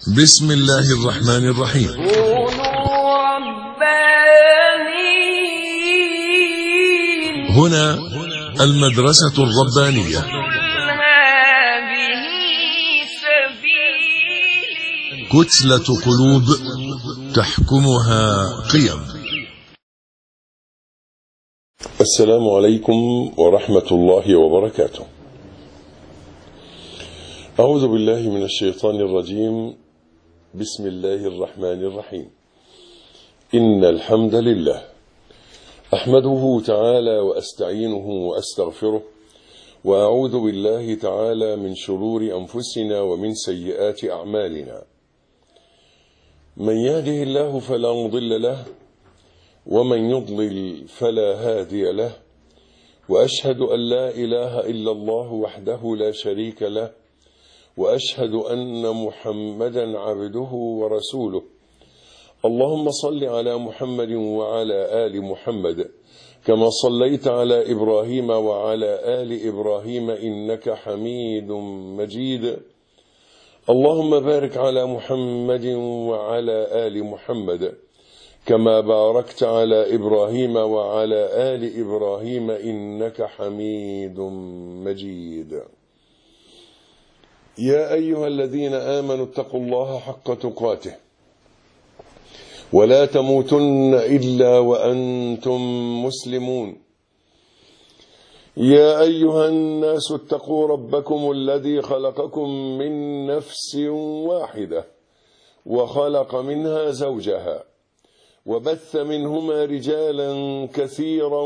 بسم الله الرحمن الرحيم. كونوا ربانيين. هنا المدرسة الربانية. هذه سبيلي. كتلة قلوب تحكمها قيم. السلام عليكم ورحمة الله وبركاته. أعوذ بالله من الشيطان الرجيم. بسم الله الرحمن الرحيم. إن الحمد لله أحمده تعالى وأستعينه وأستغفره، وأعوذ بالله تعالى من شرور أنفسنا ومن سيئات أعمالنا. من يهده الله فلا مضل له، ومن يضلل فلا هادي له، وأشهد أن لا إله إلا الله وحده لا شريك له، وأشهد أن محمدا عبده ورسوله. اللهم صل على محمد وعلى آل محمد كما صليت على إبراهيم وعلى آل إبراهيم إنك حميد مجيد. اللهم بارك على محمد وعلى آل محمد كما باركت على إبراهيم وعلى آل إبراهيم إنك حميد مجيد. يا أيها الذين آمنوا اتقوا الله حق تقاته ولا تموتن إلا وأنتم مسلمون. يا أيها الناس اتقوا ربكم الذي خلقكم من نفس واحدة وخلق منها زوجها وبث منهما رجالا كثيرا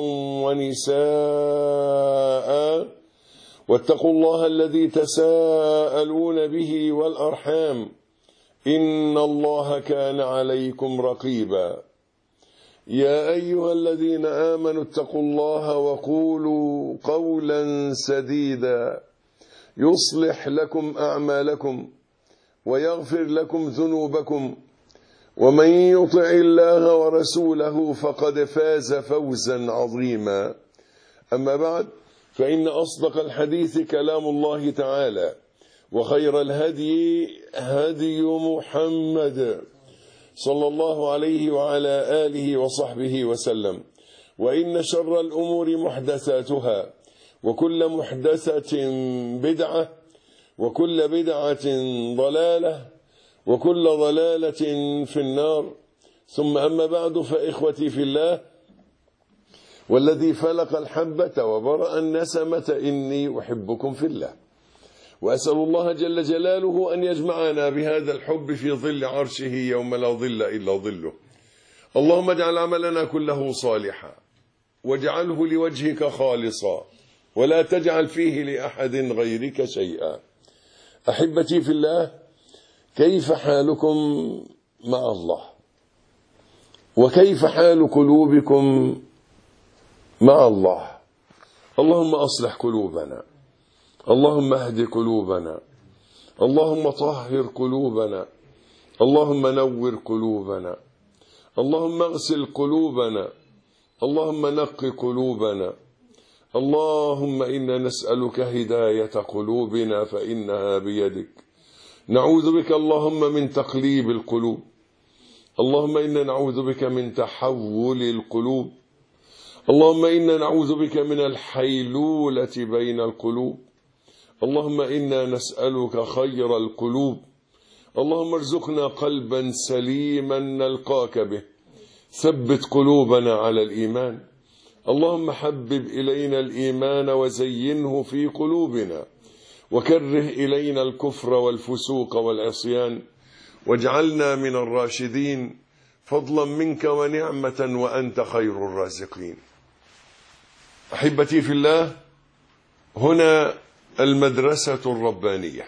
ونساء، واتقوا الله الذي تساءلون به والأرحام إن الله كان عليكم رقيبا. يا أيها الذين آمنوا اتقوا الله وقولوا قولا سديدا يصلح لكم أعمالكم ويغفر لكم ذنوبكم، ومن يطع الله ورسوله فقد فاز فوزا عظيما. أما بعد، فإن أصدق الحديث كلام الله تعالى، وخير الهدي هدي محمد صلى الله عليه وعلى آله وصحبه وسلم. وإن شر الأمور محدثاتها، وكل محدثة بدعة، وكل بدعة ضلالة، وكل ضلالة في النار. ثم أما بعد، فإخوتي في الله، والذي فلق الحبة وبرأ النسمة إني أحبكم في الله، وأسأل الله جل جلاله أن يجمعنا بهذا الحب في ظل عرشه يوم لا ظل إلا ظله. اللهم اجعل عملنا كله صالحا، واجعله لوجهك خالصا، ولا تجعل فيه لأحد غيرك شيئا. أحبتي في الله، كيف حالكم مع الله؟ وكيف حال قلوبكم مع الله؟ اللهم أصلح قلوبنا، اللهم اهد قلوبنا، اللهم طهر قلوبنا، اللهم نور قلوبنا، اللهم اغسل قلوبنا، اللهم نق قلوبنا. اللهم إنا نسألك هداية قلوبنا فإنها بيدك. نعوذ بك اللهم من تقليب القلوب، اللهم إنا نعوذ بك من تحول القلوب، اللهم إنا نعوذ بك من الحيلولة بين القلوب. اللهم إنا نسألك خير القلوب. اللهم ارزقنا قلبا سليما نلقاك به. ثبت قلوبنا على الإيمان. اللهم حبب إلينا الإيمان وزينه في قلوبنا، وكره إلينا الكفر والفسوق والعصيان، واجعلنا من الراشدين فضلا منك ونعمة وأنت خير الرازقين. أحبتي في الله، هنا المدرسة الربانية،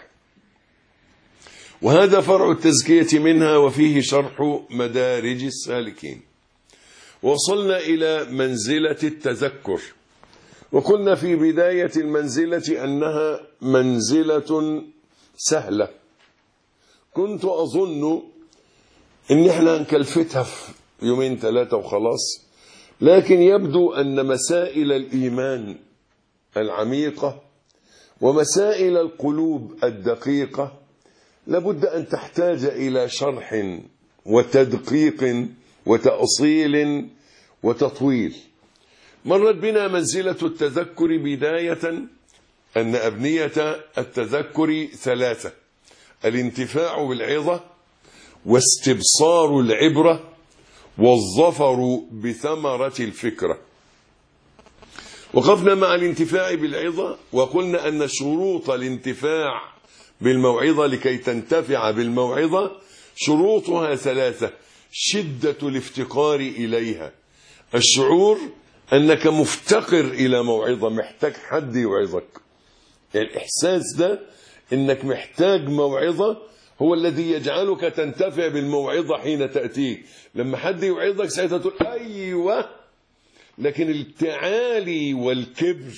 وهذا فرع التزكية منها، وفيه شرح مدارج السالكين. وصلنا إلى منزلة التذكر، وقلنا في بداية المنزلة أنها منزلة سهلة. كنت أظن إن احنا هنكلفتها في يومين ثلاثة وخلاص، لكن يبدو أن مسائل الإيمان العميقة ومسائل القلوب الدقيقة لابد أن تحتاج إلى شرح وتدقيق وتأصيل وتطويل. مرت بنا منزلة التذكر بداية أن أبنية التذكر ثلاثة: الانتفاع بالعظة، واستبصار العبرة، والظفر بثمرة الفكرة. وقفنا مع الانتفاع بالعظة، وقلنا أن شروط الانتفاع بالموعظة لكي تنتفع بالموعظة شروطها ثلاثة: شدة الافتقار إليها، الشعور أنك مفتقر إلى موعظة، محتاج حد يوعظك. الإحساس ده أنك محتاج موعظة هو الذي يجعلك تنتفع بالموعظة حين تأتيك. لما حد يوعظك ساعتها تقول أيوة. لكن التعالي والكبر،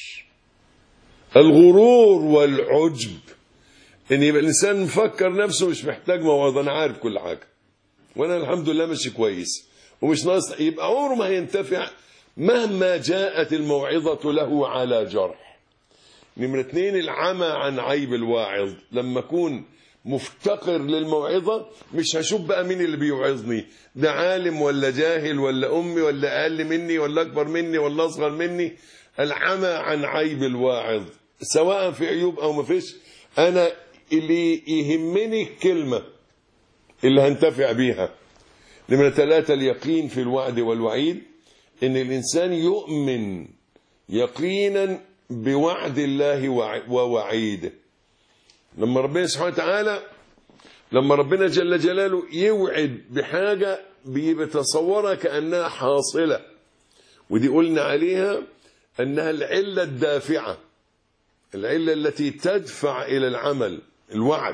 الغرور والعجب، ان يبقى الانسان مفكر نفسه مش محتاج موعظة، انا عارف كل حاجة وانا الحمد لله ماشي كويس ومش ناقص، يبقى عمره ما هينتفع مهما جاءت الموعظة له على جرح. نمرة 2: العمى عن عيب الواعظ. لما اكون مفتقر للموعظة مش هشوف بقى مين اللي بيوعظني، ده عالم ولا جاهل ولا أمي ولا أقل مني ولا أكبر مني ولا أصغر مني. العمى عن عيب الواعظ، سواء في عيوب أو ما فيش، أنا اللي يهمني الكلمة اللي هنتفع بيها. نمرة 3: اليقين في الوعد والوعيد، إن الإنسان يؤمن يقينا بوعد الله ووعيده. لما ربنا سبحانه وتعالى، لما ربنا جل جلاله يوعد بحاجة بيتصورها كأنها حاصلة، ودي قلنا عليها أنها العلة الدافعة، العلة التي تدفع إلى العمل. الوعد،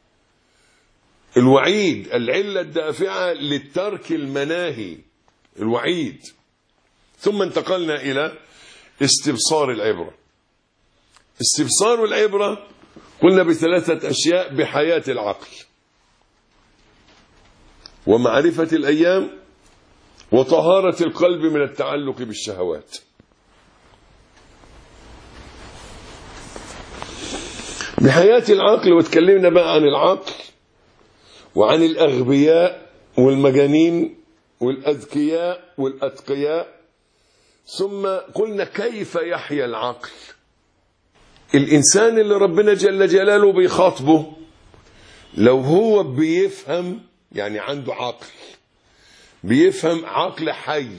الوعيد العلة الدافعة للترك المناهي، الوعيد. ثم انتقلنا إلى استبصار العبرة. استبصار العبرة قلنا بثلاثة أشياء: بحياة العقل، ومعرفة الأيام، وطهارة القلب من التعلق بالشهوات. بحياة العقل، وتكلمنا بقى عن العقل وعن الأغبياء والمجانين والأذكياء والأتقياء. ثم قلنا كيف يحيا العقل. الإنسان اللي ربنا جل جلاله بيخاطبه لو هو بيفهم، يعني عنده عقل، بيفهم، عقل حي،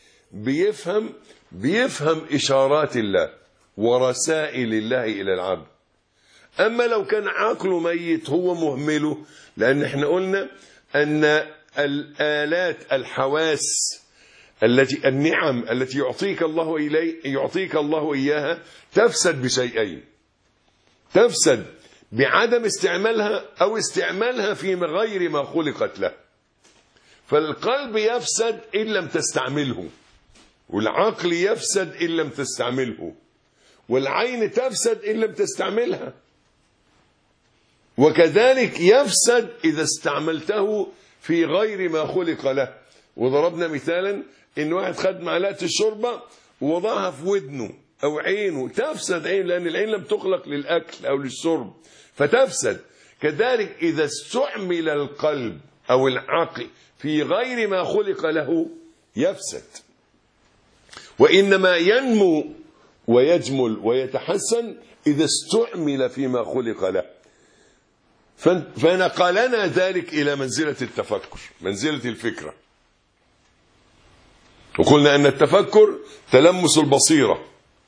بيفهم إشارات الله ورسائل الله إلى العبد. أما لو كان عقله ميت هو مهمله، لأن احنا قلنا أن الآلات، الحواس النعم التي يعطيك الله إياها تفسد بشيئين: تفسد بعدم استعمالها، أو استعمالها في غير ما خلقت له. فالقلب يفسد إن لم تستعمله، والعقل يفسد إن لم تستعمله، والعين تفسد إن لم تستعملها، وكذلك يفسد إذا استعملته في غير ما خلق له. وضربنا مثالا إن واحد خد معلقة الشوربة ووضعها في ودنه أو عينه، تفسد عين، لأن العين لم تخلق للأكل أو للشرب فتفسد. كذلك إذا استعمل القلب أو العقل في غير ما خلق له يفسد، وإنما ينمو ويجمل ويتحسن إذا استعمل فيما خلق له. فنقلنا ذلك إلى منزلة التفكر، منزلة الفكرة. وقلنا أن التفكر تلمس البصيرة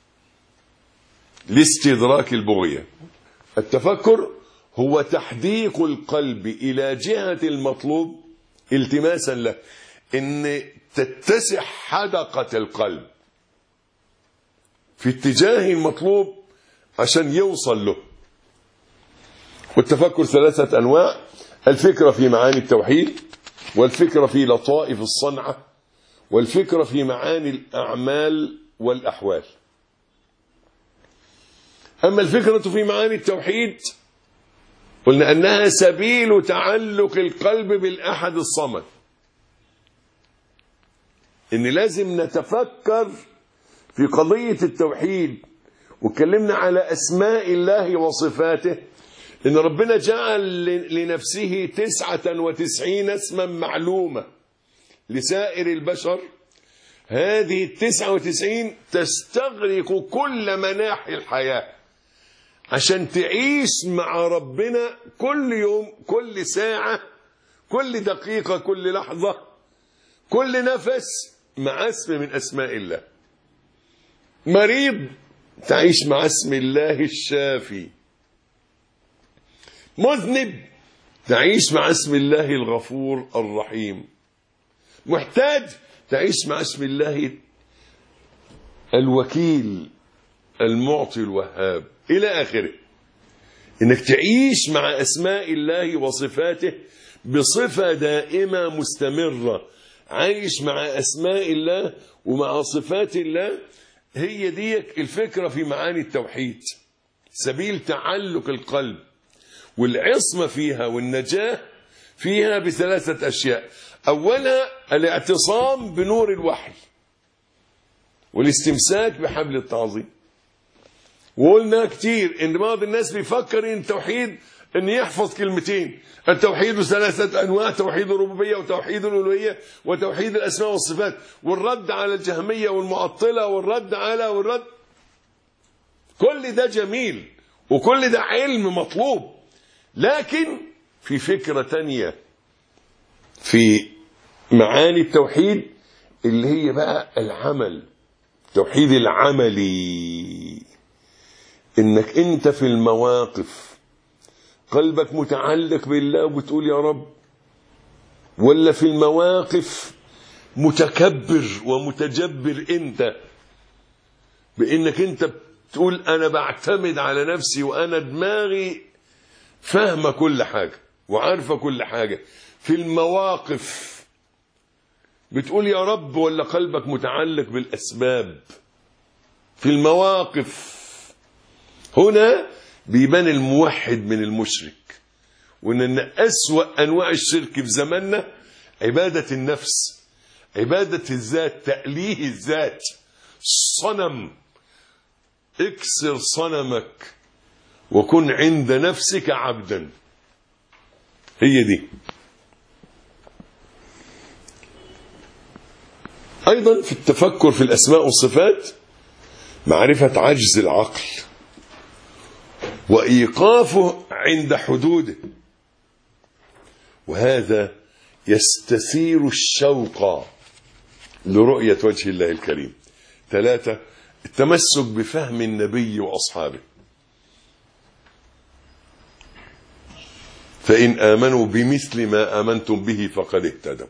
لاستدراك البغية. التفكر هو تحديق القلب إلى جهة المطلوب التماسا له، إن تتسع حدقة القلب في اتجاه المطلوب عشان يوصل له. والتفكر 3 أنواع: الفكرة في معاني التوحيد، والفكرة في لطائف الصنعة، والفكرة في معاني الأعمال والأحوال. أما الفكرة في معاني التوحيد قلنا أنها سبيل تعلق القلب بالأحد الصمد، إن لازم نتفكر في قضية التوحيد. واتكلمنا على أسماء الله وصفاته إن ربنا جعل لنفسه 99 اسما معلومة لسائر البشر. هذه 99 تستغرق كل مناحي الحياة عشان تعيش مع ربنا كل يوم، كل ساعة، كل دقيقة، كل لحظة، كل نفس مع اسم من أسماء الله. مريض تعيش مع اسم الله الشافي. مذنب تعيش مع اسم الله الغفور الرحيم. محتاج تعيش مع اسم الله الوكيل المعطي الوهاب إلى آخره. إنك تعيش مع أسماء الله وصفاته بصفة دائمة مستمرة. عايش مع أسماء الله ومع صفات الله. هي دي الفكرة في معاني التوحيد، سبيل تعلق القلب والعصمة فيها والنجاة فيها بثلاثة أشياء. أولا الاعتصام بنور الوحي والاستمساك بحبل التعظيم. وقلنا كتير ان بعض الناس بيفكر ان التوحيد ان يحفظ كلمتين: التوحيد 3 انواع، توحيد الربوبيه وتوحيد الالوهيه وتوحيد الاسماء والصفات، والرد على الجهميه والمعطله والرد. كل ده جميل وكل ده علم مطلوب، لكن في فكره تانية في معاني التوحيد اللي هي بقى العمل، توحيد العملي. انك انت في المواقف قلبك متعلق بالله وبتقول يا رب، ولا في المواقف متكبر ومتجبر انت بانك انت بتقول انا بعتمد على نفسي وانا دماغي فاهمه كل حاجه وعارفه كل حاجه. في المواقف بتقول يا رب، ولا قلبك متعلق بالاسباب؟ في المواقف هنا بيبان الموحد من المشرك، وان أسوأ انواع الشرك في زماننا عبادة النفس، عبادة الذات، تأليه الذات. صنم، اكسر صنمك وكن عند نفسك عبدا. هي دي. ايضا في التفكر في الاسماء والصفات معرفة عجز العقل وإيقافه عند حدوده، وهذا يستثير الشوق لرؤية وجه الله الكريم. 3 التمسك بفهم النبي وأصحابه، فإن آمنوا بمثل ما آمنتم به فقد اهتدوا.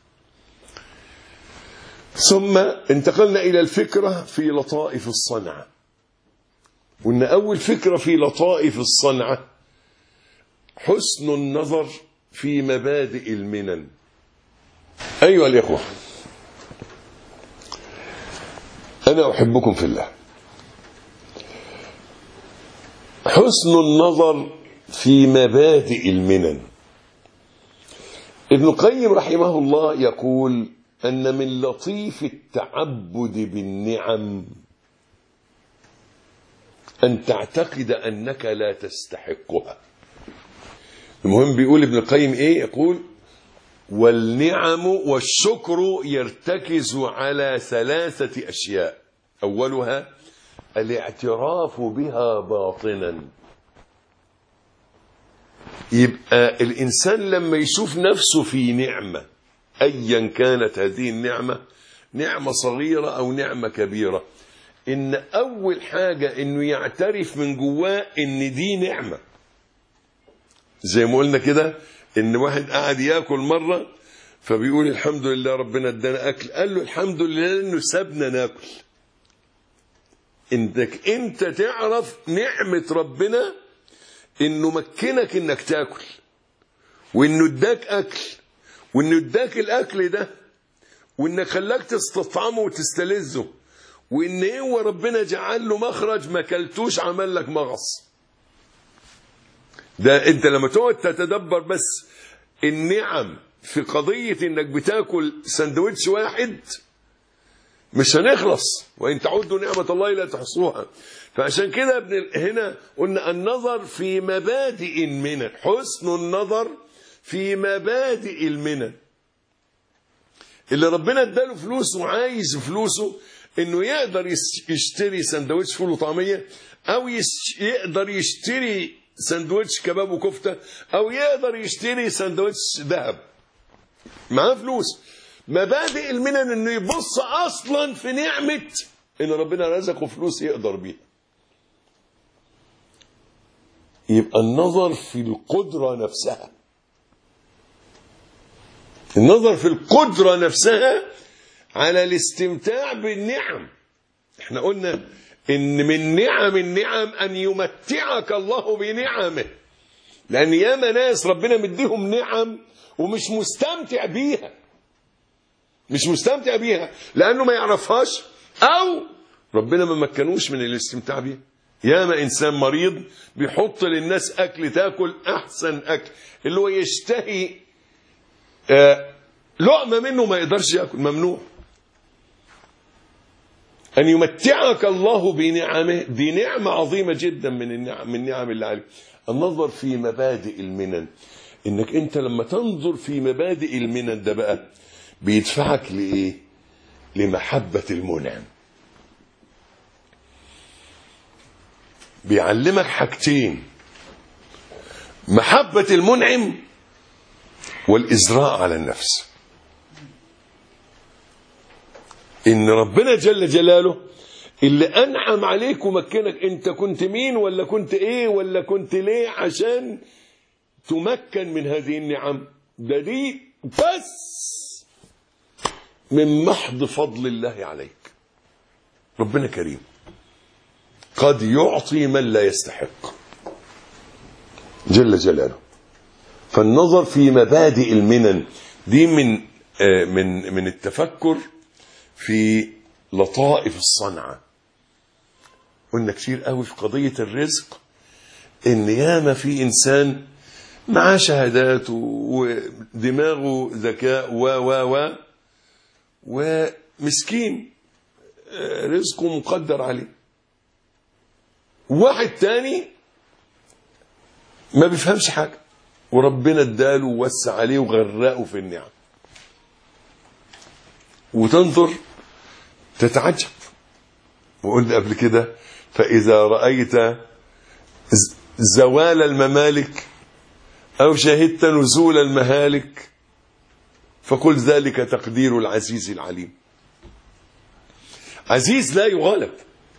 ثم انتقلنا إلى الفكرة في لطائف الصنعة. وإن أول فكرة في لطائف الصنعة حسن النظر في مبادئ المنن. أيها الإخوة، أنا أحبكم في الله. حسن النظر في مبادئ المنن. ابن القيم رحمه الله يقول أن من لطيف التعبد بالنعم أن تعتقد أنك لا تستحقها. المهم بيقول ابن القيم إيه؟ يقول والنعم والشكر يرتكز على 3 أشياء. أولها الاعتراف بها باطنا. يبقى الإنسان لما يشوف نفسه في نعمة أيا كانت هذه النعمة، نعمة صغيرة أو نعمة كبيرة، إن أول حاجة إنه يعترف من جواه إن دي نعمة. زي ما قلنا كده إن واحد قاعد يأكل مرة فبيقول الحمد لله ربنا ادانا أكل، قال له الحمد لله إنه سابنا ناكل. إنك أنت تعرف نعمة ربنا إنه مكنك إنك تاكل، وإنه اداك أكل، وإنه اداك الأكل ده، وإنك خلاك تستطعمه وتستلذه، وإن هو ربنا جعل له مخرج ما كلتوش عمل لك مغص. ده أنت لما تقعد تتدبر بس النعم في قضية إنك بتاكل سندوتش واحد مش هنخلص، وإن تعدوا نعمة الله لا تحصوها. فعشان كده هنا قلنا النظر في مبادئ المنن، حسن النظر في مبادئ المنن. اللي ربنا اداله فلوس وعايز فلوسه انه يقدر يشتري سندوتش فول وطعميه، او يقدر يشتري سندوتش كباب وكفته، او يقدر يشتري سندوتش ذهب، معاه فلوس. مبادئ المنن انه يبص اصلا في نعمه ان ربنا رزقه فلوس يقدر بيها. يبقى النظر في القدره نفسها، النظر في القدره نفسها على الاستمتاع بالنعم. احنا قلنا ان من نعم النعم ان يمتعك الله بنعمه، لان ياما ناس ربنا مديهم نعم ومش مستمتع بيها، مش مستمتع بيها لانه ما يعرفهاش، او ربنا ما مكنوش من الاستمتاع بيها. ياما انسان مريض بيحط للناس اكل تاكل احسن اكل، اللي هو يشتهي لقمه منه ما يقدرش ياكل، ممنوع. أن يمتعك الله بنعمه، دي نعمة عظيمة جدا من النعم اللي عليك. النظر في مبادئ المنن، إنك أنت لما تنظر في مبادئ المنن ده بقى بيدفعك لإيه؟ لمحبة المنعم. بيعلمك حاجتين: محبة المنعم والإزراء على النفس. إن ربنا جل جلاله اللي أنعم عليك ومكنك، أنت كنت مين ولا كنت إيه ولا كنت ليه عشان تمكن من هذه النعم؟ ده دي بس من محض فضل الله عليك. ربنا كريم قد يعطي من لا يستحق جل جلاله. فالنظر في مبادئ المنن دي من التفكر في لطائف الصنعة. قلنا كتير قوي في قضية الرزق ان ياما في انسان معاه شهادات ودماغه ذكاء ومسكين رزقه مقدر عليه. واحد تاني ما بيفهمش حاجة وربنا اداله ووسع عليه وغرقه في النعم، وتنظر تتعجب. وقلنا قبل كده: فإذا رأيت زوال الممالك أو شهدت نزول المهالك فقل ذلك تقدير العزيز العليم. عزيز لا يغالب.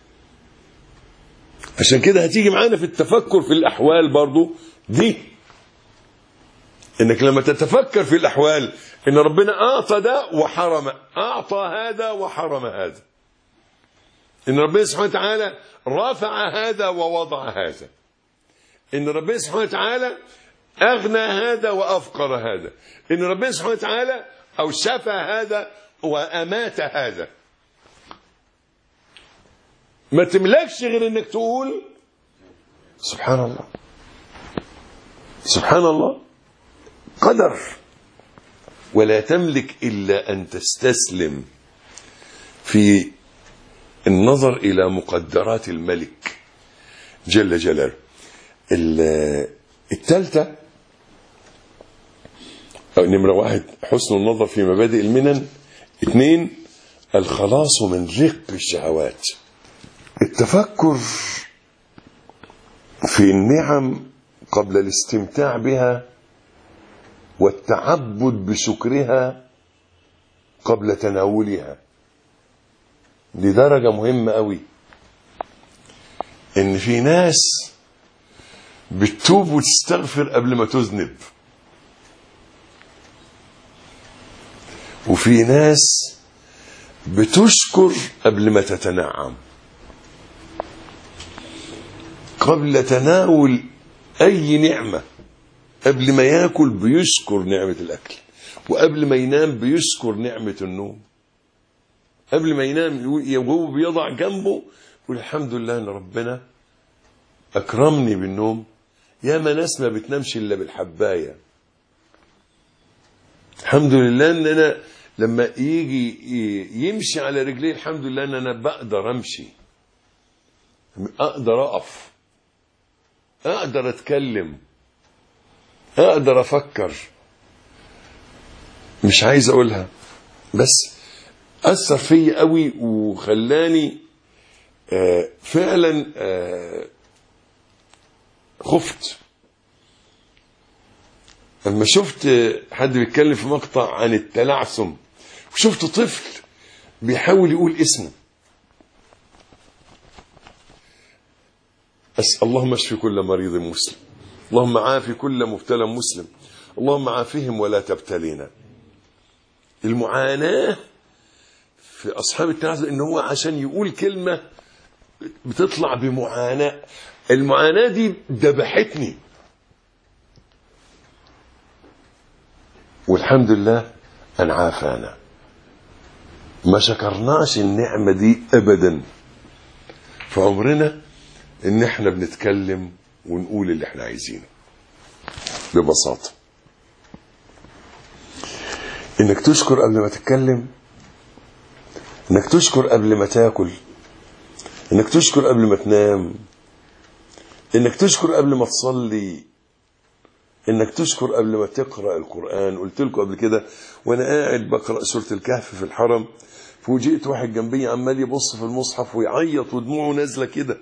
عشان كده هتيجي معانا في التفكر في الأحوال برضو دي، إنك لما تتفكر في الأحوال إن ربنا أعطى ده وحرم، أعطى هذا وحرم هذا، إن ربنا سبحانه وتعالى رفع هذا ووضع هذا، إن ربنا سبحانه وتعالى أغنى هذا وأفقر هذا، إن ربنا سبحانه وتعالى أو شفى هذا وأمات هذا. ما تملكش غير إنك تقول سبحان الله سبحان الله، قدر. ولا تملك إلا أن تستسلم في النظر إلى مقدرات الملك جل جلاله. الثالثة أو نمرة 1 حسن النظر في مبادئ المنن. 2 الخلاص من رق الشهوات. التفكر في النعم قبل الاستمتاع بها والتعبد بشكرها قبل تناولها. دي درجة مهمة قوي، ان في ناس بتتوب وتستغفر قبل ما تذنب، وفي ناس بتشكر قبل ما تتنعم. قبل تناول اي نعمة، قبل ما ياكل بيشكر نعمة الاكل، وقبل ما ينام بيشكر نعمة النوم. قبل ما ينام وهو بيضع جنبه يقول الحمد لله ان ربنا اكرمني بالنوم. ياما ناس ما بتنامش الا بالحبايه. الحمد لله ان انا لما يجي يمشي على رجليه الحمد لله ان انا بقدر امشي. اقدر اقف، اقدر اتكلم، اقدر افكر. مش عايز اقولها بس اثر فيا قوي وخلاني فعلا خفت لما شفت حد بيتكلم في مقطع عن التلعثم، وشفت طفل بيحاول يقول اسمه. اللهم اشف كل مريض مسلم، اللهم عافي كل مبتلى مسلم، اللهم عافهم ولا تبتلينا. المعاناة في أصحاب التلعثم إن هو عشان يقول كلمة بتطلع بمعاناة. المعاناة دي ذبحتني، والحمد لله أن عافانا. ما شكرناش النعمة دي أبدا في عمرنا، إن احنا بنتكلم ونقول اللي احنا عايزينه ببساطة. إنك تشكر قبل ما تتكلم، إنك تشكر قبل ما تاكل، إنك تشكر قبل ما تنام، إنك تشكر قبل ما تصلي، إنك تشكر قبل ما تقرأ القرآن. قلت لكم قبل كده وأنا قاعد بقرأ سورة الكهف في الحرم، فوجئت واحد جنبي عمال يبص في المصحف ويعيط ودموعه نازلة كده.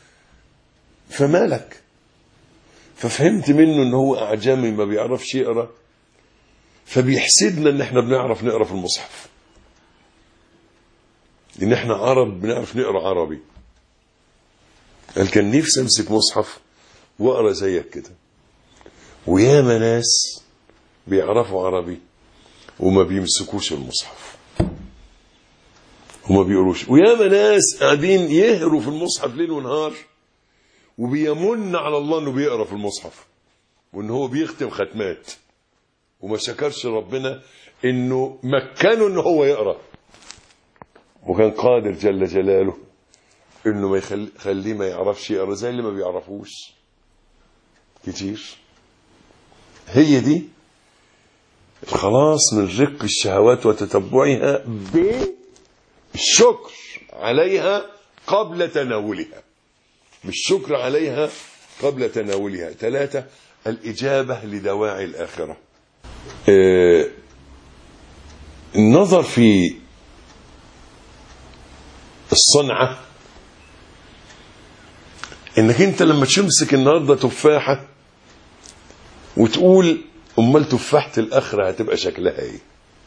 فمالك؟ ففهمت منه إن هو أعجمي ما بيعرفش يقرأ، فبيحسدنا إن إحنا بنعرف نقرأ في المصحف، إن إحنا عرب بنعرف نقرأ عربي. قال كان نفسي أمسك مصحف وأقرأ زيك كده. وياما ناس بيعرفوا عربي وما بيمسكوش المصحف وما بيقروش. وياما ناس قاعدين يهروا في المصحف ليل ونهار، وبيمن على الله انه بيقرا في المصحف وان هو بيختم ختمات، وما شكرش ربنا انه مكنه ان هو يقرا، وكان قادر جل جلاله انه ما يخليه ما يعرفش يقرا زي اللي ما بيعرفوش كتير. هي دي الخلاص من رق الشهوات وتتبعها بالشكر عليها قبل تناولها، بالشكر عليها قبل تناولها. 3 الإجابة لدواعي الآخرة. النظر في الصنعة، انك انت لما تمسك النهارده تفاحة وتقول امال تفاحة الآخرة هتبقى شكلها ايه؟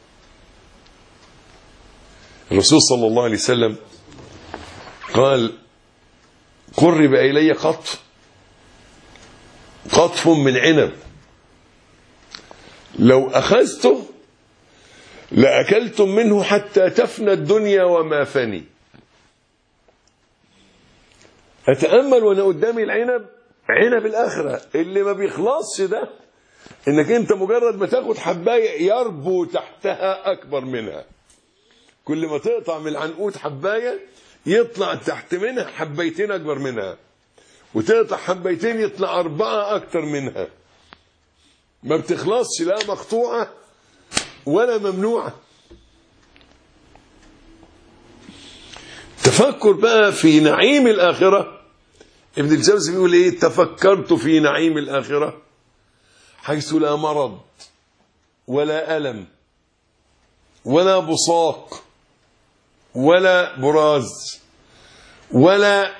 الرسول صلى الله عليه وسلم قال قرب إلي قطف من عنب لو أخذته لأكلتم منه حتى تفنى الدنيا وما فني. أتأمل وأنا قدامي العنب، عنب الآخرة اللي ما بيخلصش ده، إنك أنت مجرد ما تاخد حباية يربو تحتها أكبر منها. كل ما تقطع من العنقود حباية يطلع تحت منها حبيتين أكبر منها، وتقطع حبيتين يطلع 4 أكتر منها. ما بتخلصش، لا مقطوعة ولا ممنوعة. تفكر بقى في نعيم الآخرة. ابن الجوزي بيقول ايه؟ تفكرت في نعيم الآخرة حيث لا مرض ولا ألم ولا بصاق ولا براز ولا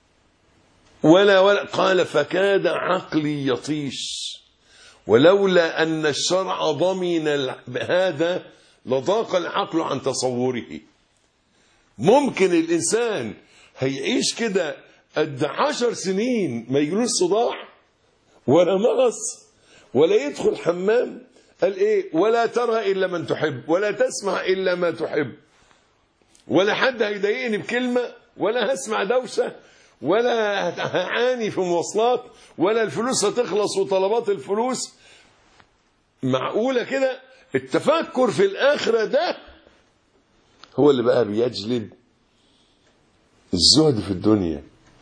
قال فكاد عقلي يطيش ولولا أن الشرع ضمن هذا لضاق العقل عن تصوره. ممكن الإنسان هيعيش كده قد 10 سنين ما يجيلوش صداع ولا مغص ولا يدخل حمام، قال ايه؟ ولا ترى إلا من تحب ولا تسمع إلا ما تحب، ولا حد هيضايقني بكلمة، ولا هسمع دوشة، ولا هعاني في مواصلات، ولا الفلوس هتخلص وطلبات الفلوس. معقولة كده؟ التفكر في الآخرة ده هو اللي بقى بيجلب الزهد في الدنيا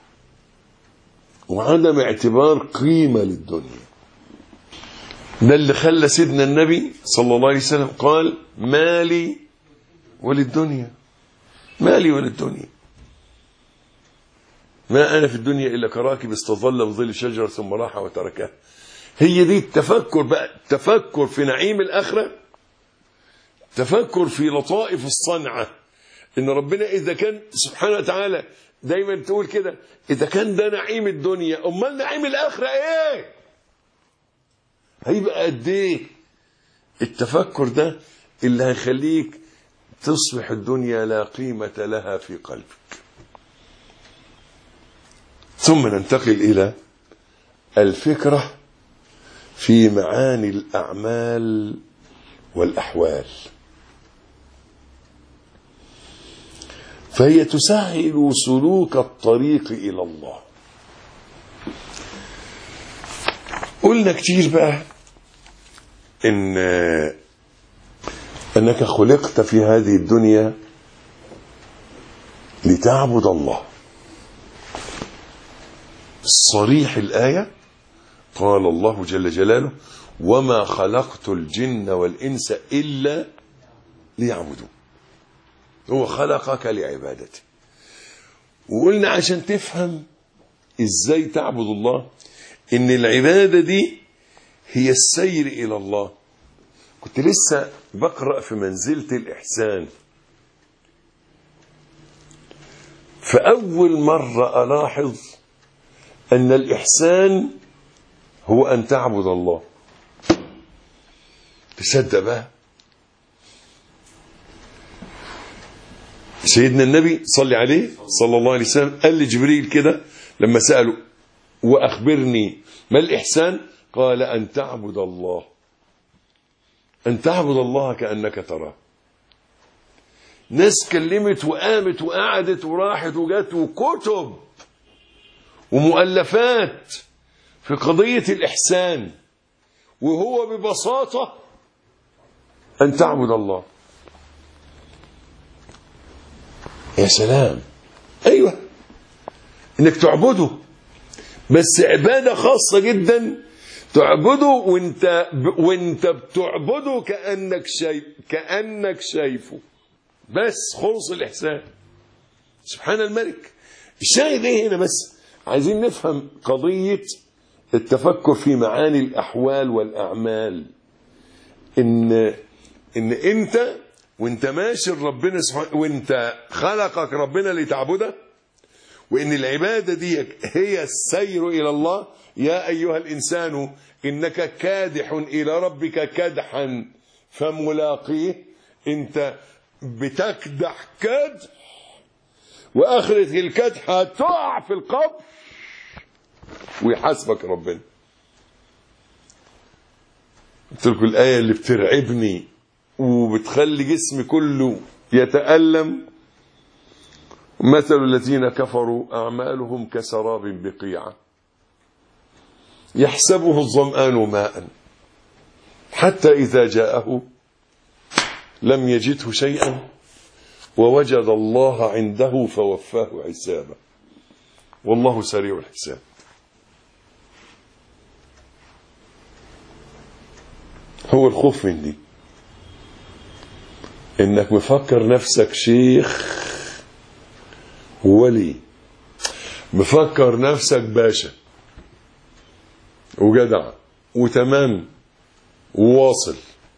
وعدم اعتبار قيمة للدنيا. ده اللي خلى سيدنا النبي صلى الله عليه وسلم قال مالي وللدنيا، مالي وللدنيا. ما أنا في الدنيا إلا كراكب استظل بظل شجرة ثم راح وتركها. هي دي التفكر بقى، تفكر في نعيم الآخرة، تفكر في لطائف الصنعة، إن ربنا إذا كان سبحانه وتعالى دايما تقول كده، إذا كان ده نعيم الدنيا أمال نعيم الآخرة إيه؟ هيبقى قد إيه؟ التفكر ده اللي هيخليك تصبح الدنيا لا قيمة لها في قلبك. ثم ننتقل إلى الفكرة في معاني الأعمال والأحوال، فهي تسهل سلوك الطريق إلى الله. قلنا كتير بقى أنك خلقت في هذه الدنيا لتعبد الله. صريح الآية قال الله جل جلاله: وما خلقت الجن والإنس إلا ليعبدون. هو خلقك لعبادته. وقلنا عشان تفهم إزاي تعبد الله إن العبادة دي هي السير إلى الله. كنت لسه بقرأ في منزلة الإحسان، فأول مرة ألاحظ أن الإحسان هو أن تعبد الله. تصدق بقى سيدنا النبي صلى عليه صلى الله عليه وسلم قال لجبريل كده لما سأله: وأخبرني ما الإحسان؟ قال: أن تعبد الله، أن تعبد الله كأنك تراه. ناس كلمت وقامت وقعدت وراحت وجات وكتب ومؤلفات في قضية الإحسان، وهو ببساطة أن تعبد الله. يا سلام، أيوة، إنك تعبده، بس عبادة خاصة جدا، تعبده وانت بتعبده كأنك شايفه، بس خلص الإحسان. سبحان الملك. الشاهد ايه هنا؟ بس عايزين نفهم قضية التفكر في معاني الأحوال والأعمال، إن أنت وانت ماشي ربنا سبحانه، وانت خلقك ربنا لتعبده، وإن العبادة دي هي السير إلى الله. يا أيها الإنسان إنك كادح إلى ربك كدحا فملاقيه. أنت بتكدح كدح، وآخرة الكدح هتقع في القبر ويحاسبك ربنا. قلت لكم الآية اللي بترعبني وبتخلي جسمي كله يتألم: مثل الذين كفروا أعمالهم كسراب بقيعة يحسبه الظمآن ماء حتى إذا جاءه لم يجده شيئا ووجد الله عنده فوفاه حسابه والله سريع الحساب. هو الخوف من دي، انك مفكر نفسك شيخ ولي، مفكر نفسك باشا وجدع وتمام وواصل،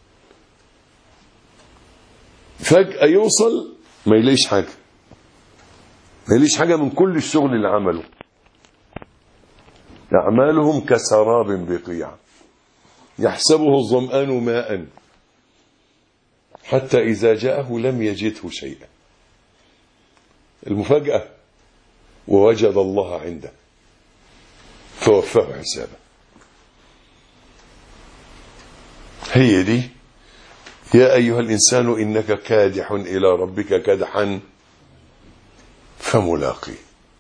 فجأة يوصل ما يلاقيش حاجة، ما يلاقيش حاجة من كل الشغل اللي عمله. أعمالهم كسراب بقيع يحسبه الظمآن ماء حتى إذا جاءه لم يجده شيئا. المفاجأة: ووجد الله عنده فوفاه حسابه. هي دي يا أيها الإنسان إنك كادح إلى ربك كدحا فملاقيه.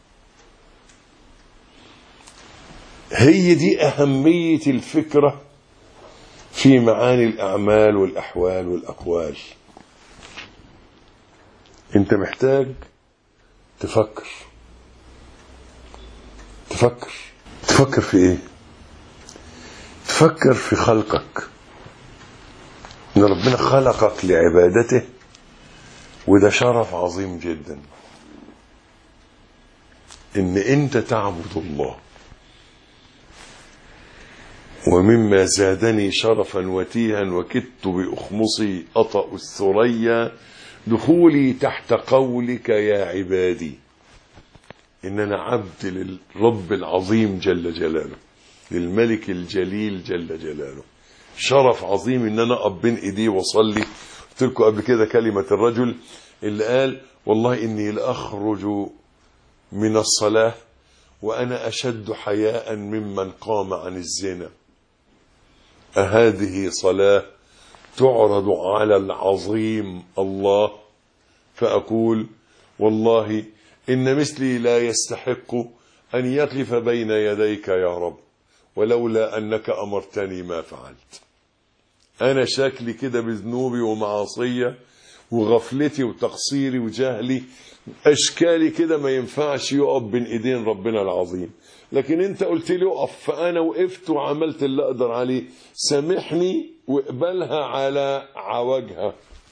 هي دي أهمية الفكرة في معاني الأعمال والأحوال والأقوال. أنت محتاج تفكر في إيه؟ تفكر في خلقك، إن ربنا خلقك لعبادته، وده شرف عظيم جدا. ان انت تعبد الله. ومما زادني شرفا وتيها وكدت بأخمصي أطأ الثريا دخولي تحت قولك يا عبادي، إن أنا عبد للرب العظيم جل جلاله، للملك الجليل جل جلاله. شرف عظيم إن أنا أقف بين إيديه وصلي. قلت لكم قبل كده كلمة الرجل اللي قال والله إني لأخرج من الصلاة وأنا أشد حياء ممن قام عن الزنا، أهذه صلاة تعرض على العظيم الله؟ فأقول والله إن مثلي لا يستحق أن يقف بين يديك يا رب، ولولا أنك أمرتني ما فعلت. أنا شكلي كده بذنوبي ومعاصية وغفلتي وتقصيري وجهلي، أشكالي كده ما ينفعش يقف بين إيدين ربنا العظيم. لكن أنت قلت لي أقف، فأنا وقفت وعملت اللي أقدر عليه. سامحني واقبلها على عوجها،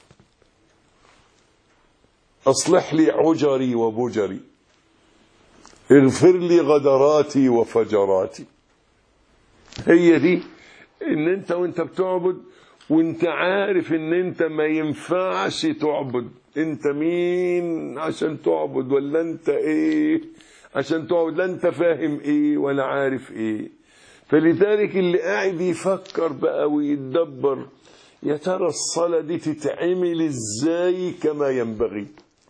أصلح لي عجري وبجري، اغفر لي غدراتي وفجراتي. هي دي ان انت وانت بتعبد وانت عارف ان انت ما ينفعش تعبد. انت مين عشان تعبد؟ ولا انت ايه عشان تعبد؟ لا انت فاهم ايه ولا عارف ايه. فلذلك اللي قاعد يفكر بقى ويتدبر يا ترى الصلاة دي تتعمل ازاي كما ينبغي،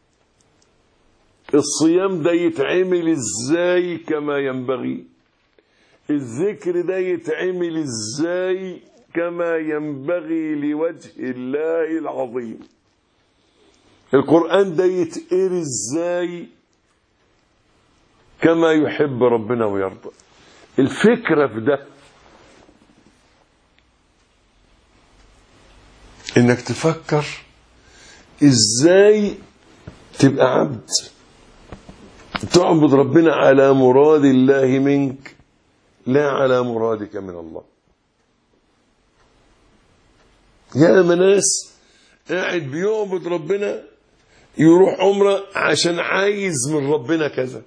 الصيام ده يتعمل ازاي كما ينبغي، الذكر ده يتعمل ازاي كما ينبغي لوجه الله العظيم، القرآن ده يتقري ازاي كما يحب ربنا ويرضى. الفكرة في ده انك تفكر ازاي تبقى عبد تعبد ربنا على مراد الله منك لا على مرادك من الله. يا ناس قاعد بيعبد ربنا يروح عمره عشان عايز من ربنا كذا.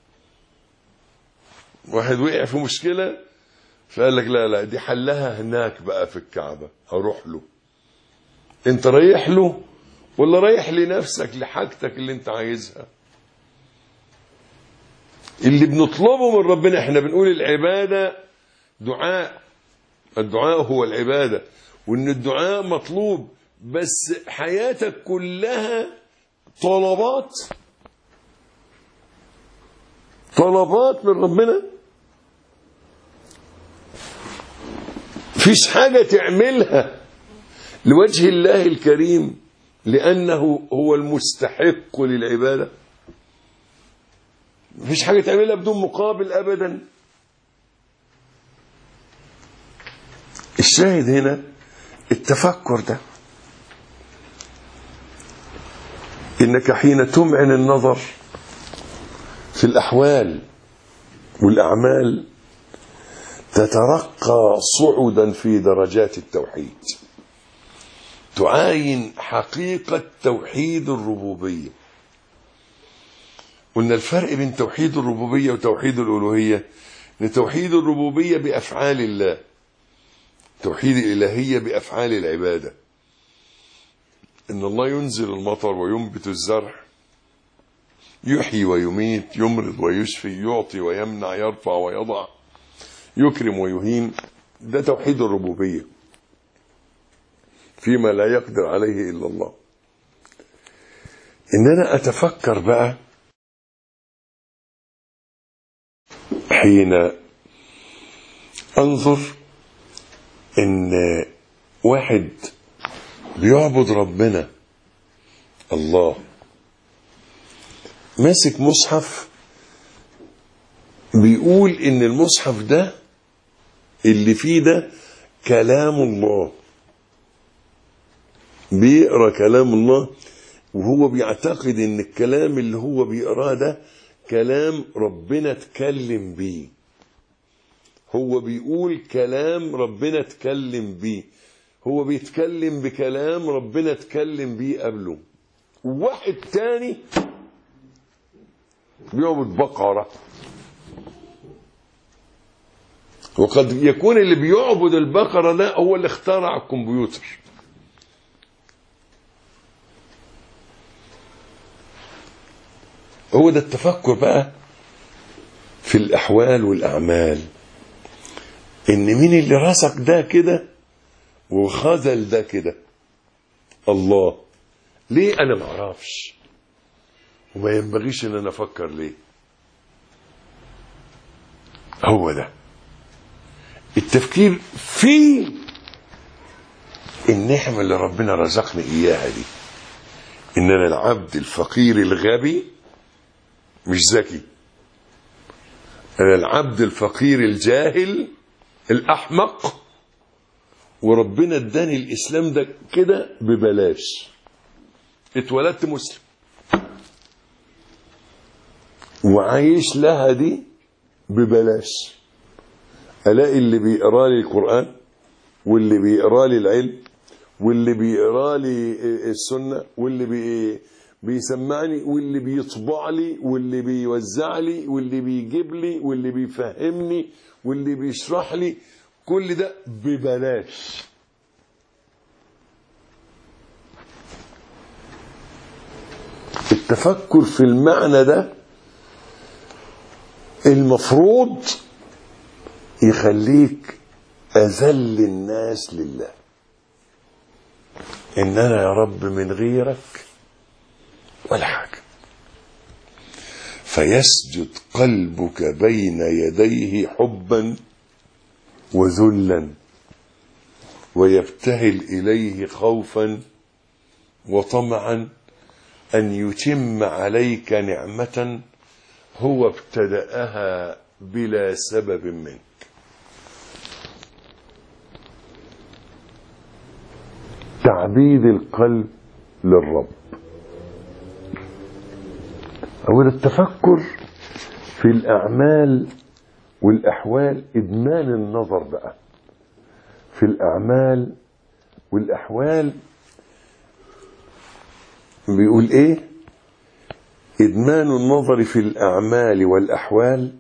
واحد وقع في مشكلة فقال لك لا دي حلها هناك بقى في الكعبة، هروح له. انت رايح له ولا رايح لنفسك لحاجتك اللي انت عايزها؟ اللي بنطلبه من ربنا، احنا بنقول العبادة دعاء، الدعاء هو العبادة، وان الدعاء مطلوب، بس حياتك كلها طلبات من ربنا. فيش حاجة تعملها لوجه الله الكريم لأنه هو المستحق للعبادة. مفيش حاجة تعملها بدون مقابل أبدا. الشاهد هنا التفكر ده، إنك حين تمعن النظر في الأحوال والأعمال تترقى صعودا في درجات التوحيد، تعاين حقيقة توحيد الربوبية. قلنا الفرق بين توحيد الربوبية وتوحيد الألوهية، ان توحيد الربوبية بأفعال الله، توحيد الإلهية بأفعال العبادة. إن الله ينزل المطر وينبت الزرع، يحيي ويميت، يمرض ويشفي، يعطي ويمنع، يرفع ويضع، يكرم ويهين. ده توحيد الربوبية فيما لا يقدر عليه إلا الله. إن أنا أتفكر بقى حين أنظر إن واحد بيعبد ربنا الله ماسك مصحف، بيقول إن المصحف ده اللي فيه ده كلام الله، بيقرأ كلام الله، وهو بيعتقد إن الكلام اللي هو بيقراه ده كلام ربنا اتكلم بيه. هو بيقول كلام ربنا اتكلم بيه، هو بيتكلم بكلام ربنا اتكلم بيه قبله. واحد تاني بيعبد بقرة. وقد يكون اللي بيعبد البقرة ده هو اللي اخترع الكمبيوتر. هو ده التفكر بقى في الأحوال والأعمال، إن مين اللي رزق ده كده وخذل ده كده؟ الله. ليه؟ أنا ما أعرفش، وما ينبغيش إن أنا أفكر ليه. هو ده التفكير في النعمة اللي ربنا رزقني إياها دي، إن أنا العبد الفقير الغبي مش ذكي، أنا العبد الفقير الجاهل الأحمق، وربنا اداني الإسلام ده كده ببلاش. اتولدت مسلم وعايش لها دي ببلاش. ألاقي اللي بيقرأ لي القرآن، واللي بيقرأ لي العلم، واللي بيقرأ لي السنة، واللي بيسمعني، واللي بيطبع لي، واللي بيوزع لي، واللي بيجيب لي، واللي بيفهمني، واللي بيشرح لي، كل ده ببلاش. التفكر في المعنى ده المفروض يخليك أذل الناس لله. إن أنا يا رب من غيرك ولا حاجة. فيسجد قلبك بين يديه حبا وذلا، ويبتهل إليه خوفا وطمعا أن يتم عليك نعمة هو ابتدأها بلا سبب منك. تعبيد القلب للرب. أول التفكر في الأعمال والأحوال، إدمان النظر بقى في الأعمال والأحوال. بيقول إيه؟ إدمان النظر في الأعمال والأحوال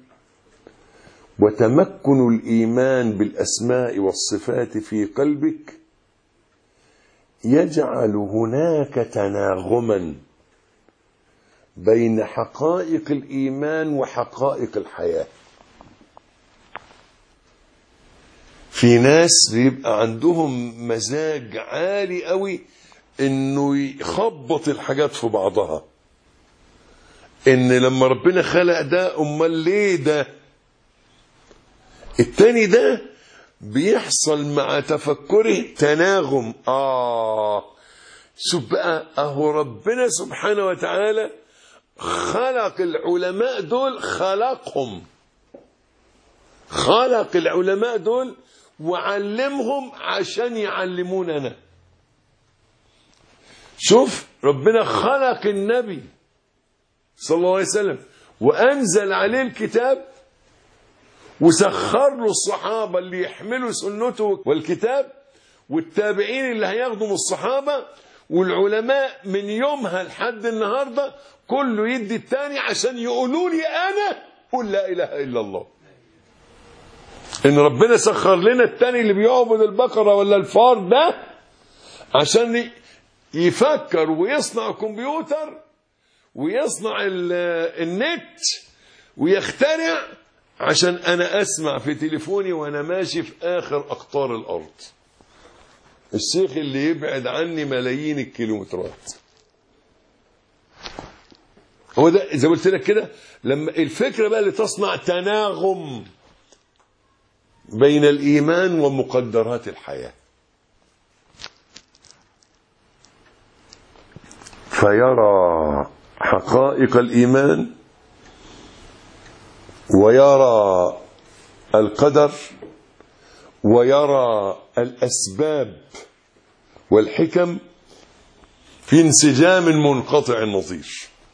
وتمكن الإيمان بالأسماء والصفات في قلبك يجعل هناك تناغما بين حقائق الإيمان وحقائق الحياة. في ناس بيبقى عندهم مزاج عالي قوي انه يخبط الحاجات في بعضها، ان لما ربنا خلق ده امال ليه ده؟ التاني ده بيحصل مع تفكره تناغم. شوف بقى، اهو ربنا سبحانه وتعالى خلق العلماء دول، خلق العلماء دول وعلمهم عشان يعلموننا. شوف، ربنا خلق النبي صلى الله عليه وسلم وأنزل عليه الكتاب، وسخر له الصحابة اللي يحملوا سنته والكتاب، والتابعين اللي هياخدوا من الصحابة، والعلماء من يومها لحد النهاردة كله يدي التاني عشان يقولوا لي أنا قل لا إله إلا الله. إن ربنا سخر لنا التاني اللي بيعبد البقرة ولا الفار ده عشان يفكر ويصنع كمبيوتر ويصنع النت ويخترع، عشان أنا أسمع في تليفوني وأنا ماشي في آخر أقطار الأرض الشيخ اللي يبعد عني ملايين الكيلومترات. هو ده زي ما قلت لك كده، لما الفكرة بقى اللي تصنع تناغم بين الإيمان ومقدرات الحياة، فيرى حقائق الإيمان ويرى القدر ويرى الأسباب والحكم في انسجام منقطع النظير.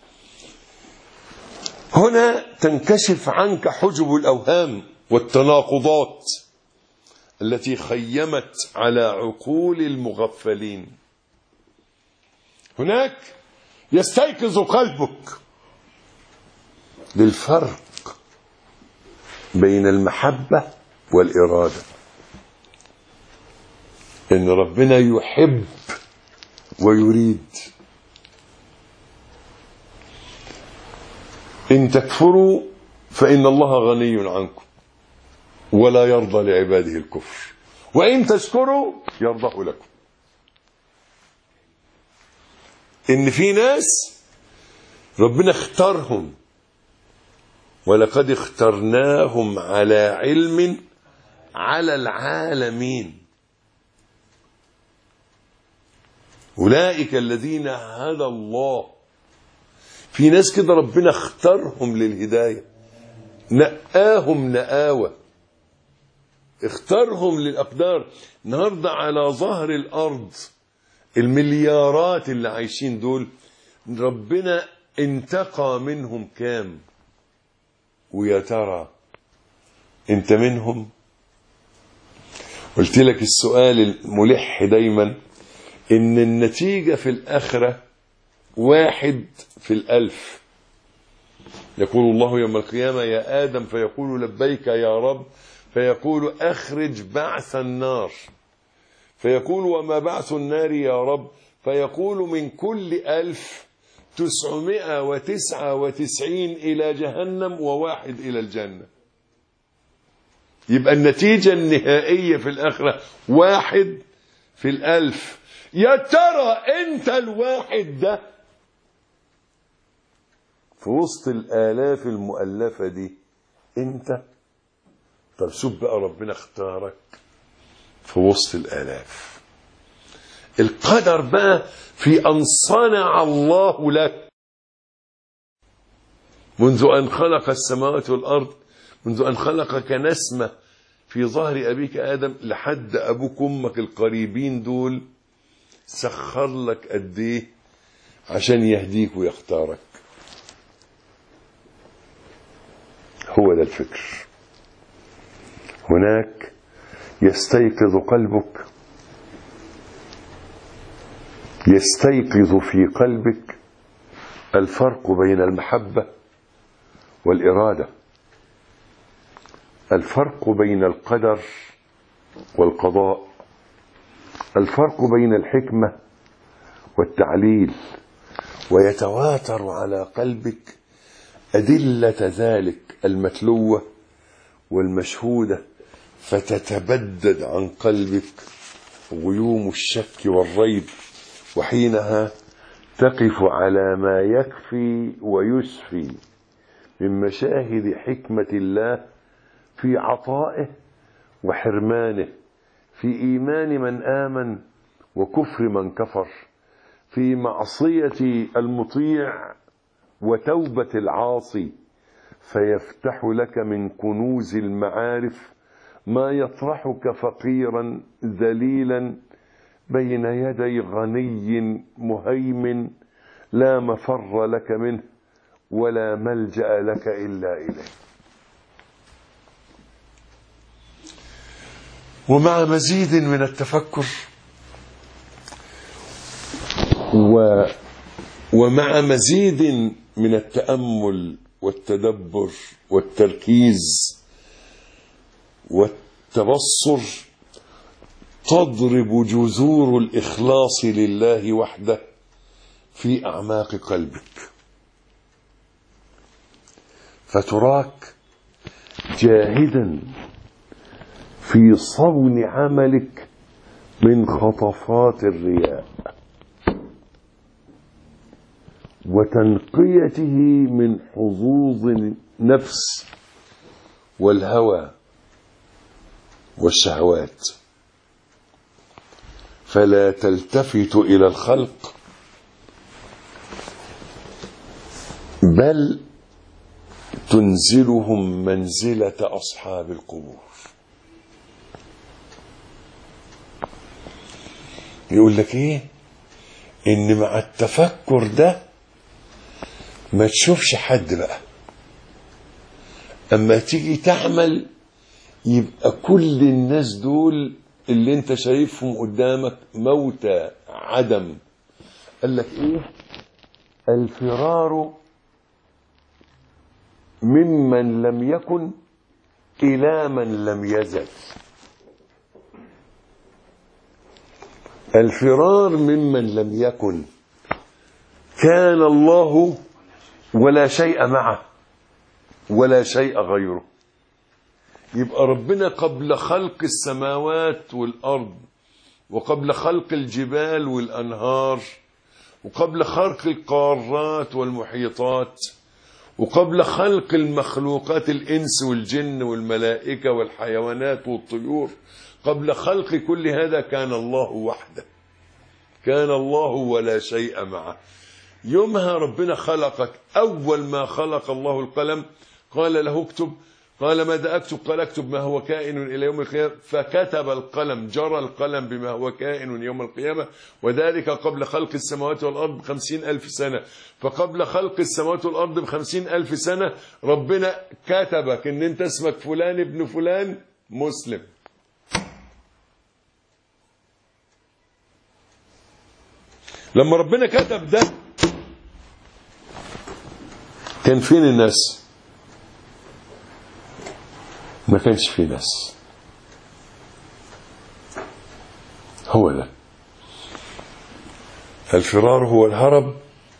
هنا تنكشف عنك حجب الأوهام والتناقضات التي خيمت على عقول المغفلين. هناك يستيقظ قلبك للفرق بين المحبة والإرادة، إن ربنا يحب ويريد. إن تكفروا فإن الله غني عنكم ولا يرضى لعباده الكفر، وإن تشكروا يرضه لكم. إن في ناس ربنا اختارهم، ولقد اخترناهم على علم على العالمين، أولئك الذين هدى الله. في ناس كده ربنا اختارهم للهداية، نقاهم نقاوة، اختارهم للأقدار. النهاردة على ظهر الأرض المليارات اللي عايشين دول ربنا انتقى منهم كام؟ ويا ترى انت منهم؟ قلت لك السؤال الملح دايما ان النتيجة في الآخرة 1 في 1000. يقول الله يوم القيامة يا آدم، فيقول لبيك يا رب، فيقول أخرج بعث النار، فيقول وما بعث النار يا رب، فيقول من كل 1999 إلى جهنم و1 إلى الجنة. يبقى النتيجة النهائية في الآخرة 1 في 1000. يا ترى أنت الواحد ده في وسط الآلاف المؤلفة دي أنت؟ طب شوف بقى ربنا اختارك في وسط الآلاف. القدر بقى في أن صنع الله لك منذ أن خلق السماوات والأرض، منذ أن خلقك نسمة في ظهر أبيك آدم لحد أبوك أمك القريبين دول، سخر لك قد إيه عشان يهديك ويختارك. هو ده الفكر. هناك يستيقظ قلبك، يستيقظ في قلبك الفرق بين المحبة والإرادة، الفرق بين القدر والقضاء، الفرق بين الحكمة والتعليل، ويتواتر على قلبك أدلة ذلك المتلوة والمشهودة، فتتبدد عن قلبك غيوم الشك والريب، وحينها تقف على ما يكفي ويسفي من مشاهد حكمة الله في عطائه وحرمانه، في إيمان من آمن وكفر من كفر، في معصية المطيع وتوبة العاصي، فيفتح لك من كنوز المعارف ما يطرحك فقيرا ذليلا بين يدي غني مهيمن لا مفر لك منه ولا ملجأ لك إلا إليه. ومع مزيد من التفكر ومع مزيد من التأمل والتدبر والتركيز والتبصر، تضرب جذور الإخلاص لله وحده في أعماق قلبك، فتراك جاهدا في صون عملك من خطفات الرياء وتنقيته من حظوظ النفس والهوى والشهوات، فلا تلتفت إلى الخلق بل تنزلهم منزلة أصحاب القبور. يقول لك إيه؟ إن مع التفكر ده ما تشوفش حد بقى، أما تيجي تعمل يبقى كل الناس دول اللي انت شايفهم قدامك موتى عدم. قال لك ايه؟ الفرار ممن لم يكن إلى من لم يزل. الفرار ممن لم يكن، كان الله ولا شيء معه ولا شيء غيره. يبقى ربنا قبل خلق السماوات والأرض، وقبل خلق الجبال والأنهار، وقبل خلق القارات والمحيطات، وقبل خلق المخلوقات الإنس والجن والملائكة والحيوانات والطيور، قبل خلق كل هذا كان الله وحده، كان الله ولا شيء معه. يومها ربنا خلقك، أول ما خلق الله القلم قال له اكتب، قال ماذا أكتب؟ قال اكتب ما هو كائن إلى يوم القيامة، فكتب القلم، جرى القلم بما هو كائن يوم القيامة، وذلك قبل خلق السماوات والأرض ب50,000 سنة. فقبل خلق السماوات والأرض ب50,000 سنة ربنا كتبك إن أنت اسمك فلان ابن فلان مسلم. لما ربنا كتب ده كان فين الناس؟ ما كانش في ناس. هو ده الفرار، هو الهرب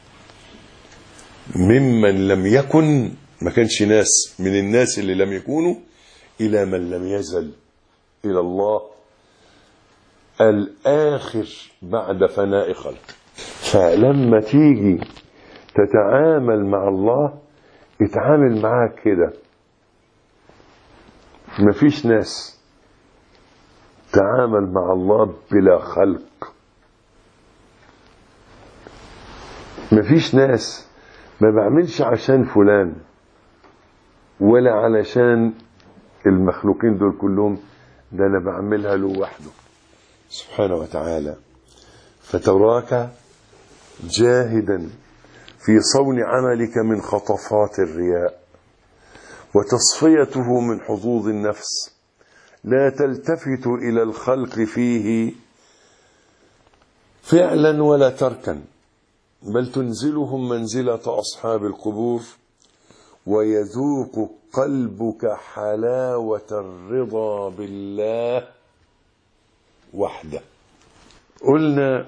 ممن لم يكن، ما كانش ناس، من الناس اللي لم يكونوا، إلى من لم يزل، إلى الله الآخر بعد فناء خلق. فلما تيجي تتعامل مع الله اتعامل معاه كده، مفيش ناس، تعامل مع الله بلا خلق. مفيش ناس، ما بعملش عشان فلان ولا علشان المخلوقين دول كلهم، ده انا بعملها له وحده سبحانه وتعالى. فتراك جاهدا في صون عملك من خطفات الرياء وتصفيته من حظوظ النفس، لا تلتفت إلى الخلق فيه فعلا ولا تركا، بل تنزلهم منزلة أصحاب القبور، ويذوق قلبك حلاوة الرضا بالله وحده. قلنا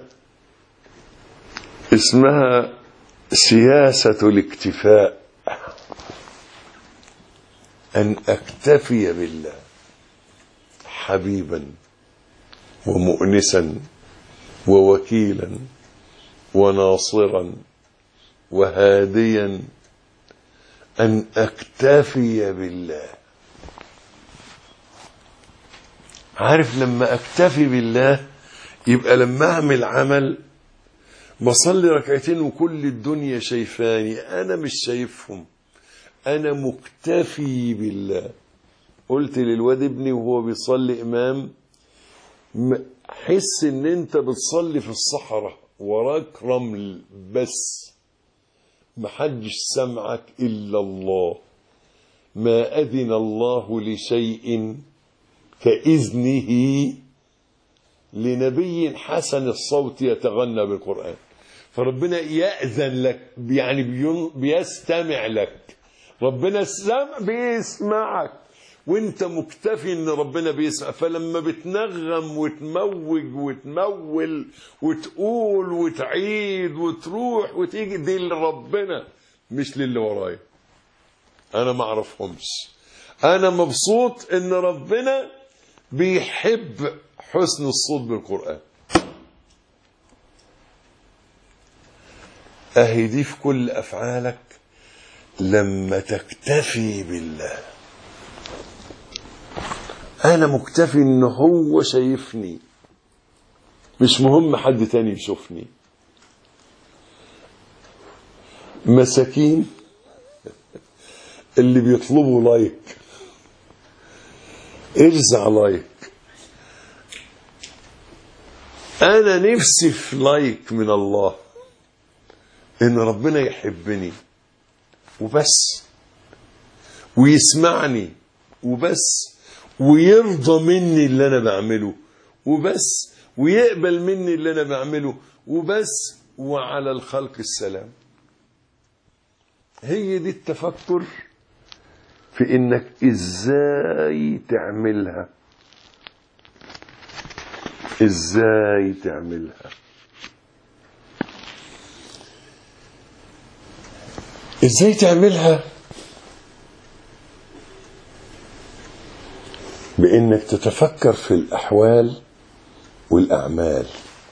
اسمها سياسة الاكتفاء، أن أكتفي بالله حبيبا ومؤنسا ووكيلا وناصرا وهاديا، أن أكتفي بالله. عارف لما أكتفي بالله يبقى لما أعمل عمل بصلي ركعتين وكل الدنيا شايفاني، أنا مش شايفهم، أنا مكتفي بالله. قلت للواد ابني وهو بيصلي إمام، حس إن أنت بتصلي في الصحراء وراك رمل بس، محدش سمعك إلا الله، ما أذن الله لشيء كإذنه لنبي حسن الصوت يتغنى بالقرآن. فربنا يأذن لك، يعني بيستمع لك، ربنا بيسمعك وانت مكتفي ان ربنا بيسمع. فلما بتنغم وتموج وتمول وتقول وتعيد وتروح وتيجي، دي لربنا مش للي ورايا، انا ما اعرفهمش. انا مبسوط ان ربنا بيحب حسن الصوت بالقرآن. اهي دي في كل افعالك لما تكتفي بالله. انا مكتفي ان هو شايفني، مش مهم حد تاني يشوفني. مساكين اللي بيطلبوا لايك، ارزع لايك. انا نفسي في لايك من الله، ان ربنا يحبني وبس، ويسمعني وبس، ويرضى مني اللي انا بعمله وبس، ويقبل مني اللي انا بعمله وبس، وعلى الخلق السلام. هي دي التفكر في انك ازاي تعملها. ازاي تعملها؟ ازاي تعملها؟ بانك تتفكر في الاحوال والاعمال.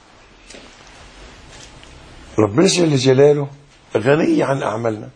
ربنا جل جلاله غني عن اعمالنا.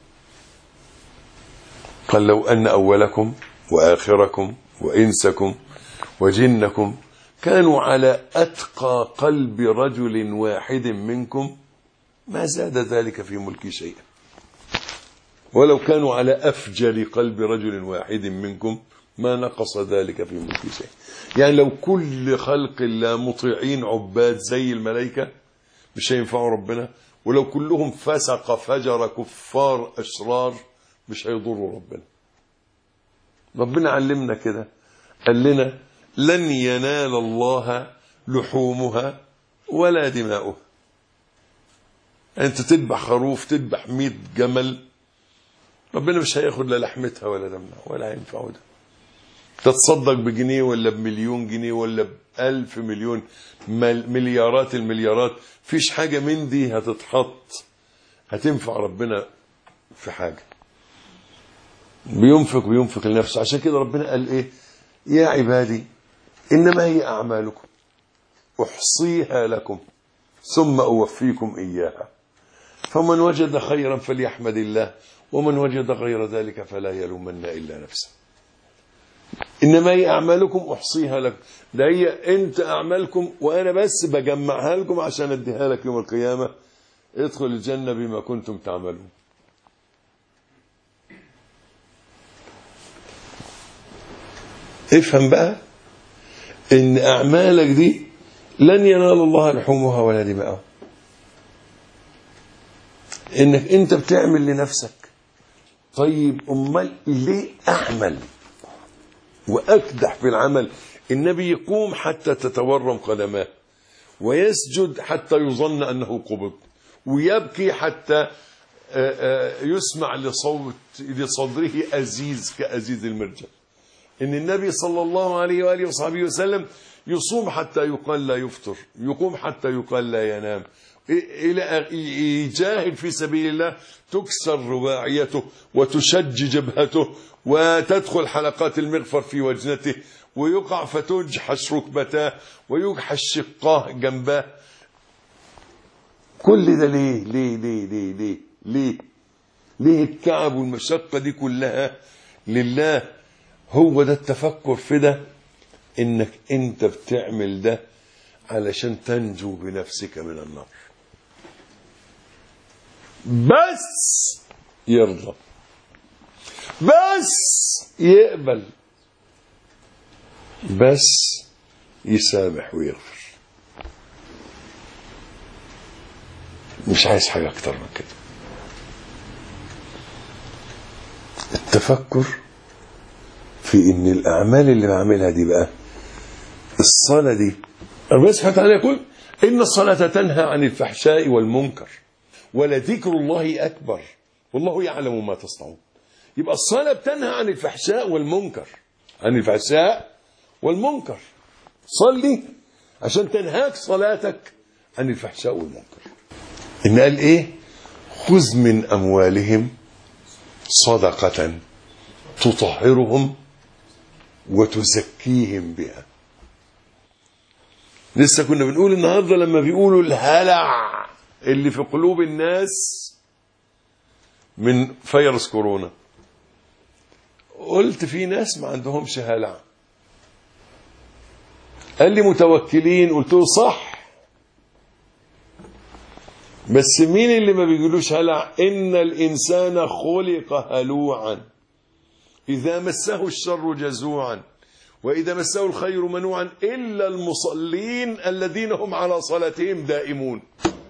قال لو ان اولكم واخركم وانسكم وجنكم كانوا على اتقى قلب رجل واحد منكم ما زاد ذلك في ملكي شيئا، ولو كانوا على افجر قلب رجل واحد منكم ما نقص ذلك في ملكي شيئا. يعني لو كل خلق الله مطيعين عباد زي الملائكة مش هينفعوا ربنا، ولو كلهم فسق فجر كفار أشرار مش هيضروا ربنا. ربنا علمنا كده، قال لنا لن ينال الله لحومها ولا دماؤها. أنت تذبح خروف، تذبح 100 جمل، ربنا مش هياخد لا لحمتها ولا دمها ولا هينفعه ده. تتصدق بجنيه ولا بمليون جنيه ولا ب1000 مليون، مليارات المليارات، فيش حاجة من دي هتتحط هتنفع ربنا في حاجة. بينفق لنفسه. عشان كده ربنا قال ايه؟ يا عبادي انما هي اعمالكم احصيها لكم ثم اوفيكم اياها فمن وجد خيرا فليحمد الله ومن وجد غير ذلك فلا يلومن الا نفسه. انما هي اعمالكم احصيها لكم، ده هي انت اعمالكم وانا بس بجمعها لكم عشان اديها لك يوم القيامه. ادخل الجنه بما كنتم تعملون. افهم بقى ان اعمالك دي لن ينال الله لحومها ولا دماؤها. انك انت بتعمل لنفسك. طيب امال ليه اعمل واكدح في العمل؟ النبي يقوم حتى تتورم قدماه، ويسجد حتى يظن انه قبض، ويبكي حتى يسمع لصدره ازيز كازيز المرجل. ان النبي صلى الله عليه واله وصحبه وسلم يصوم حتى يقال لا يفطر، يقوم حتى يقال لا ينام، يجاهد في سبيل الله تكسر رباعيته وتشج جبهته وتدخل حلقات المغفر في وجنته ويقع فتجحش ركبتاه ويجحش شقاه جنباه. كل ده ليه ليه ليه ليه ليه ليه ليه التعب والمشقة دي كلها؟ لله. هو ده التفكر في ده، انك انت بتعمل ده علشان تنجو بنفسك من النار. بس يرضى، بس يقبل، بس يسامح ويغفر. مش عايز حاجة اكتر من كده. التفكر في ان الاعمال اللي بعملها دي بقى، الصلاة دي ربنا سبحانه وتعالى يقول ان الصلاة تنهى عن الفحشاء والمنكر ولذكر الله اكبر والله يعلم ما تصنعون. يبقى الصلاة بتنهى عن الفحشاء والمنكر، عن الفحشاء والمنكر. صلي عشان تنهاك صلاتك عن الفحشاء والمنكر. إن قال إيه؟ خذ من أموالهم صدقة تطهرهم وتزكيهم بها. لسه كنا بنقول النهاردة لما بيقولوا الهلع اللي في قلوب الناس من فيروس كورونا، قلت في ناس ما عندهمش هلع. قال لي متوكلين، قلت له صح، بس مين اللي ما بيقولوش هلع؟ إن الإنسان خلق هلوعا إذا مسه الشر جزوعا وإذا مسه الخير منوعا إلا المصلين الذين هم على صلاتهم دائمون.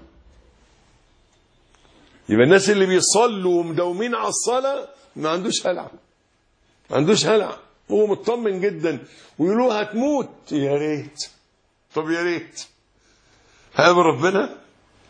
يبقى الناس اللي بيصلوا ومداومين على الصلاة ما عندوش هلع، ما عندوش هلع، هو مطمن جدا. ويقولوا هتموت، يا ريت. طب يا ريت هقابل ربنا،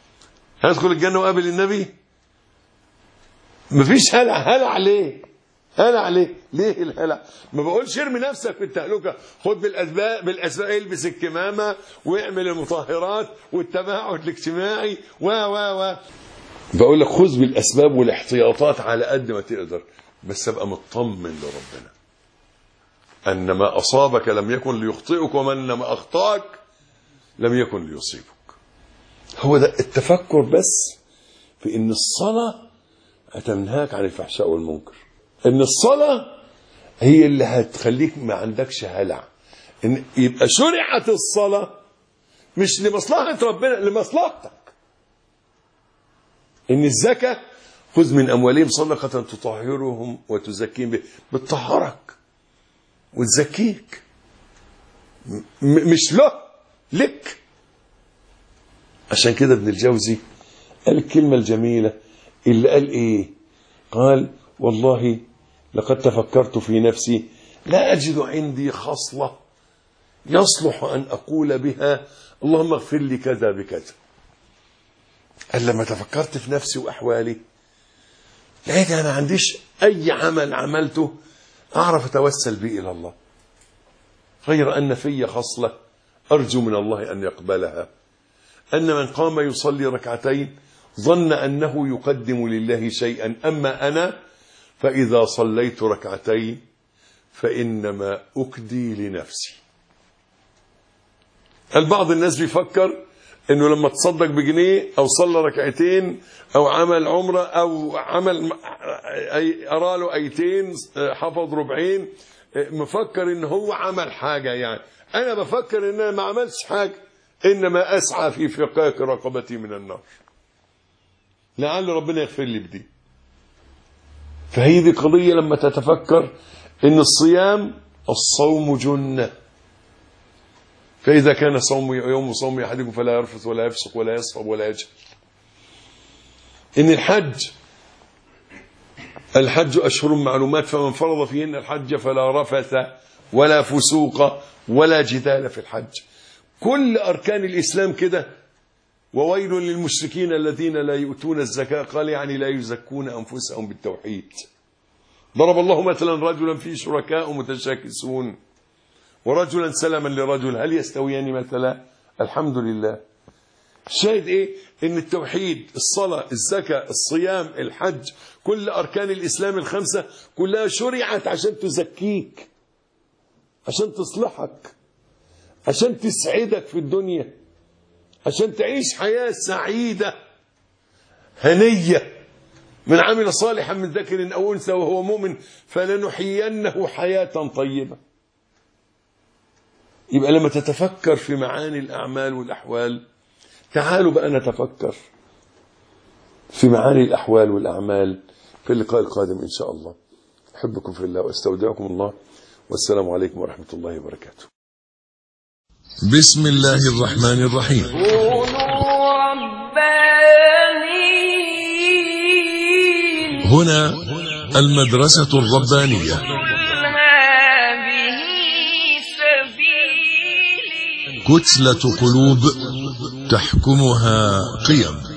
هدخل الجنة وقابل النبي. مفيش هلع. هلع ليه؟ هلع ليه؟ ليه الهلع؟ ما بقولش ارمي نفسك في التهلكه، خد بالاسباب، البس الكمامه واعمل المطهرات والتباعد الاجتماعي و بقول لك خذ بالاسباب والاحتياطات على قد ما تقدر، بس ابقى مطمن لربنا ان ما اصابك لم يكن ليخطئك، ومن ما اخطاك لم يكن ليصيبك. هو ده التفكر بس في ان الصلاه هتنهاك عن الفحشاء والمنكر، ان الصلاه هي اللي هتخليك ما عندكش هلع، ان يبقى شرعت الصلاه مش لمصلحه ربنا، لمصلحتك. ان الزكاه خذ من اموالهم صدقه تطهرهم وتزكيهم به، بتطهرك وتزكيك، مش لك. عشان كده ابن الجوزي قال الكلمه الجميله اللي قال ايه؟ قال والله لقد تفكرت في نفسي لا أجد عندي خصلة يصلح أن أقول بها اللهم اغفر لي كذا بكذا. قال لما تفكرت في نفسي وأحوالي لقيت أنا ما عنديش أي عمل عملته أعرف أتوسل به إلى الله، غير أن في خصلة أرجو من الله أن يقبلها، أن من قام يصلي ركعتين ظن أنه يقدم لله شيئا، أما أنا فإذا صليت ركعتين فإنما أكدي لنفسي. البعض الناس بيفكر أنه لما تصدق بجنيه أو صلى ركعتين أو عمل عمرة أو عمل أرى له أيتين حفظ ربعين مفكر أنه هو عمل حاجة. يعني أنا بفكر أن أنا ما عملتش حاجة، إنما أسعى في فقاك رقبتي من النار، لعل ربنا يغفر لي بدي. فهي دي قضية لما تتفكر ان الصوم جنة، فإذا كان يوم صوم أحدكم فلا يرفث ولا يفسق ولا يصخب ولا يجهل. ان الحج أشهر معلومات، فمن فرض فيهن الحج فلا رفث ولا فسوق ولا جدال في الحج. كل أركان الإسلام كده. وويل للمشركين الذين لا يؤتون الزكاة، قال يعني لا يزكون أنفسهم بالتوحيد. ضرب الله مثلا رجلا فيه شركاء متشاكسون ورجلا سلما لرجل، هل يستويان مثلا؟ الحمد لله. الشاهد ايه؟ ان التوحيد، الصلاة، الزكاة، الصيام، الحج، كل أركان الإسلام الخمسة كلها شرعت عشان تزكيك، عشان تصلحك، عشان تسعدك في الدنيا، عشان تعيش حياة سعيدة هنية. من عمل صالحا من ذكر أو أنثى وهو مؤمن فلنحيينه حياة طيبة. يبقى لما تتفكر في معاني الأعمال والأحوال، تعالوا بقى نتفكر في معاني الأحوال والأعمال في اللقاء القادم إن شاء الله. أحبكم في الله وأستودعكم الله، والسلام عليكم ورحمة الله وبركاته. بسم الله الرحمن الرحيم. كونوا ربانيين. هنا المدرسة الربانية. قل هذه سبيلي. كتلة قلوب تحكمها قيم.